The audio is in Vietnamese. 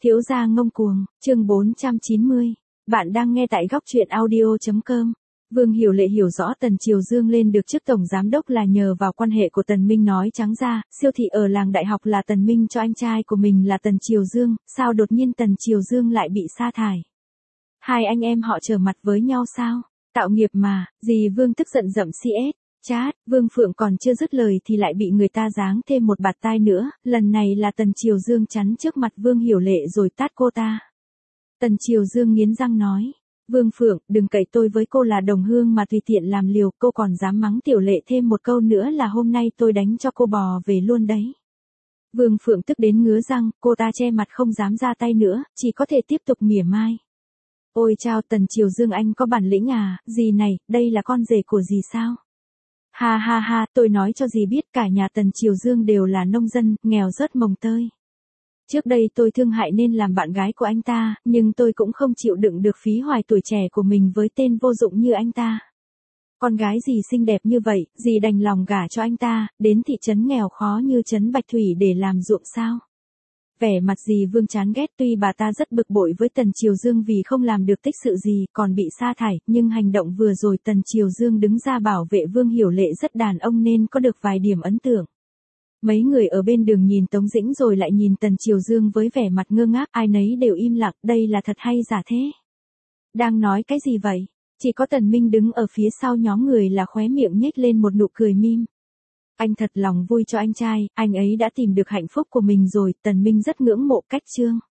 Thiếu gia ngông cuồng, chương 490. Bạn đang nghe tại góc truyện audio.com. Vương Hiểu Lệ hiểu rõ Tần Triều Dương lên được chức tổng giám đốc là nhờ vào quan hệ của Tần Minh, nói trắng ra, siêu thị ở làng đại học là Tần Minh cho anh trai của mình là Tần Triều Dương, sao đột nhiên Tần Triều Dương lại bị sa thải? Hai anh em họ trở mặt với nhau sao? Tạo nghiệp mà, dì Vương tức giận dậm CS. Chát, Vương Phượng còn chưa dứt lời thì lại bị người ta giáng thêm một bạt tai nữa, lần này là Tần Triều Dương chắn trước mặt Vương Hiểu Lệ rồi tát cô ta. Tần Triều Dương nghiến răng nói, Vương Phượng, đừng cậy tôi với cô là đồng hương mà tùy tiện làm liều, cô còn dám mắng Tiểu Lệ thêm một câu nữa là hôm nay tôi đánh cho cô bò về luôn đấy. Vương Phượng tức đến ngứa răng, cô ta che mặt không dám ra tay nữa, chỉ có thể tiếp tục mỉa mai. Ôi chao, Tần Triều Dương anh có bản lĩnh à, dì này, đây là con rể của dì sao? Ha ha ha, tôi nói cho dì biết cả nhà Tần Triều Dương đều là nông dân, nghèo rớt mồng tơi. Trước đây tôi thương hại nên làm bạn gái của anh ta, nhưng tôi cũng không chịu đựng được phí hoài tuổi trẻ của mình với tên vô dụng như anh ta. Con gái dì xinh đẹp như vậy, dì đành lòng gả cho anh ta, đến thị trấn nghèo khó như trấn Bạch Thủy để làm ruộng sao? Vẻ mặt dì Vương chán ghét, tuy bà ta rất bực bội với Tần Triều Dương vì không làm được tích sự gì, còn bị sa thải, nhưng hành động vừa rồi Tần Triều Dương đứng ra bảo vệ Vương Hiểu Lệ rất đàn ông nên có được vài điểm ấn tượng. Mấy người ở bên đường nhìn Tống Dĩnh rồi lại nhìn Tần Triều Dương với vẻ mặt ngơ ngác, ai nấy đều im lặng, đây là thật hay giả thế? Đang nói cái gì vậy? Chỉ có Tần Minh đứng ở phía sau nhóm người là khóe miệng nhếch lên một nụ cười mỉm. Anh thật lòng vui cho anh trai, anh ấy đã tìm được hạnh phúc của mình rồi, Tần Minh rất ngưỡng mộ cách Trương